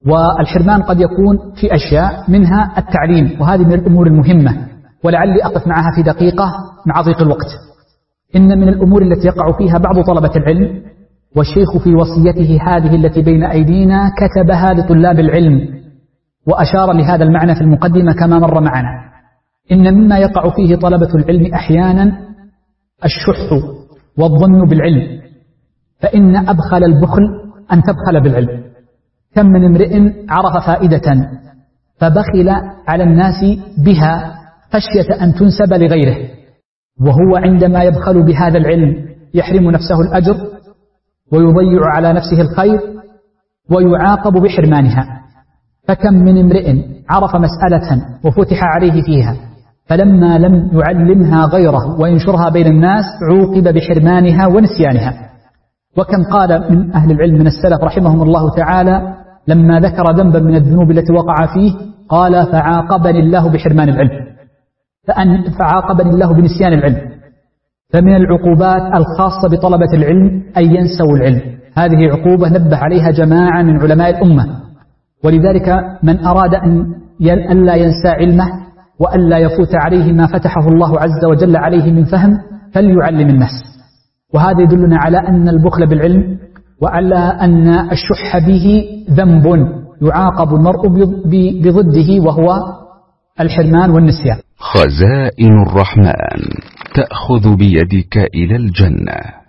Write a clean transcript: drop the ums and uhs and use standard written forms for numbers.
والحرمان قد يكون في أشياء منها التعليم، وهذه من الأمور المهمة، ولعلي أقف معها في دقيقة مع ضيق الوقت. إن من الأمور التي يقع فيها بعض طلبة العلم، والشيخ في وصيته هذه التي بين أيدينا كتبها لطلاب العلم وأشار لهذا المعنى في المقدمة كما مر معنا، إن مما يقع فيه طلبة العلم أحيانا الشح والظن بالعلم، فإن أبخل البخل أن تبخل بالعلم. كم من امرئ عرف فائدة فبخل على الناس بها خشية أن تنسب لغيره، وهو عندما يبخل بهذا العلم يحرم نفسه الأجر ويضيع على نفسه الخير ويعاقب بحرمانها. فكم من امرئ عرف مسألة وفتح عليه فيها فلما لم يعلمها غيره وينشرها بين الناس عوقب بحرمانها ونسيانها. وكم قال من أهل العلم من السلف رحمهم الله تعالى لما ذكر ذنبا من الذنوب التي وقع فيه قال فعاقبني الله بحرمان العلم، فعاقبني الله بنسيان العلم. فمن العقوبات الخاصة بطلبة العلم أن ينسوا العلم، هذه عقوبة نبه عليها جماعة من علماء الأمة. ولذلك من أراد أن لا ينسى علمه وأن لا يفوت عليه ما فتحه الله عز وجل عليه من فهم فليعلم الناس. وهذا يدلنا على أن البخل بالعلم وعلى أن الشح به ذنب يعاقب المرء بضده وهو الحرمان والنسيان. خزائن الرحمن تأخذ بيدك إلى الجنة.